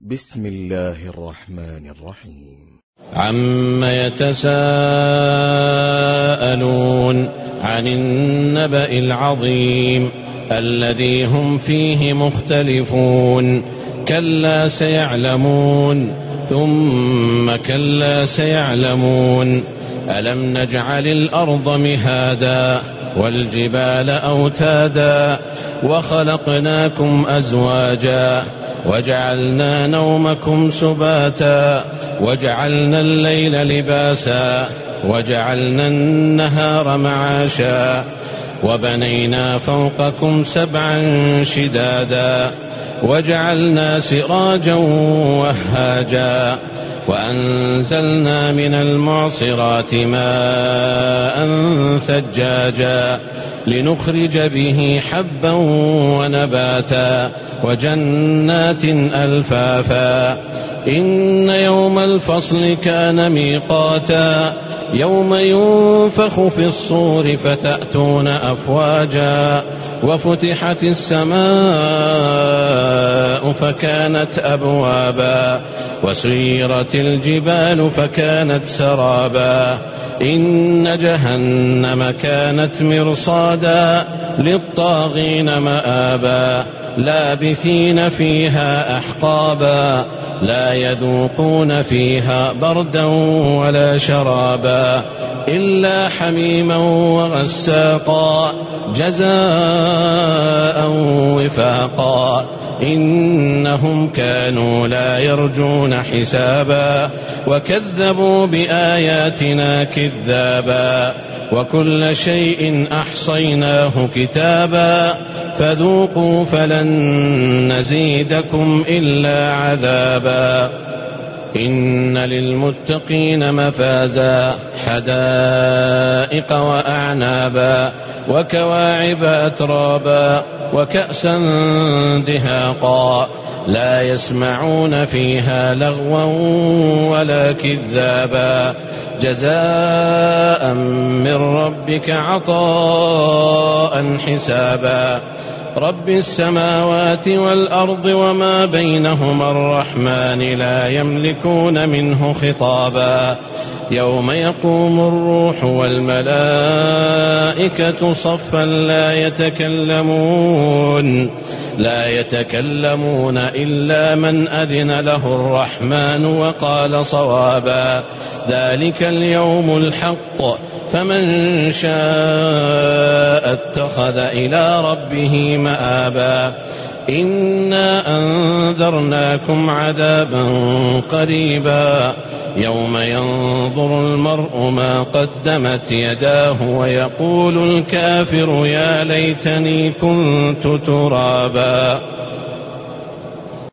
بسم الله الرحمن الرحيم. عم يتساءلون عن النبأ العظيم الذي هم فيه مختلفون كلا سيعلمون ثم كلا سيعلمون ألم نجعل الأرض مهادا والجبال أوتادا وخلقناكم أزواجا وجعلنا نومكم سباتا وجعلنا الليل لباسا وجعلنا النهار معاشا وبنينا فوقكم سبعا شدادا وجعلنا سراجا وهاجا وأنزلنا من المعصرات ماء ثجاجا لنخرج به حبا ونباتا وجنات ألفافا إن يوم الفصل كان ميقاتا يوم ينفخ في الصور فتأتون أفواجا وفتحت السماء فكانت أبوابا وسيرت الجبال فكانت سرابا إن جهنم كانت مرصادا للطاغين مآبا لابثين فيها أحقابا لا يذوقون فيها بردا ولا شرابا إلا حميما وغساقا جزاء وفاقا إنهم كانوا لا يرجون حسابا وكذبوا بآياتنا كذابا وكل شيء أحصيناه كتابا فذوقوا فلن نزيدكم إلا عذابا إن للمتقين مفازا حدائق وأعنابا وكواعب أترابا وكأسا دهاقا لا يسمعون فيها لغوا ولا كذابا جزاء من ربك عطاء حسابا رب السماوات والأرض وما بينهما الرحمن لا يملكون منه خطابا يوم يقوم الروح والملائكة صفا لا يتكلمون إلا من أذن له الرحمن وقال صوابا ذلك اليوم الحق فمن شاء اتخذ إلى ربه مآبا إنا أنذرناكم عذابا قريبا يوم ينظر المرء ما قدمت يداه ويقول الكافر يا ليتني كنت ترابا.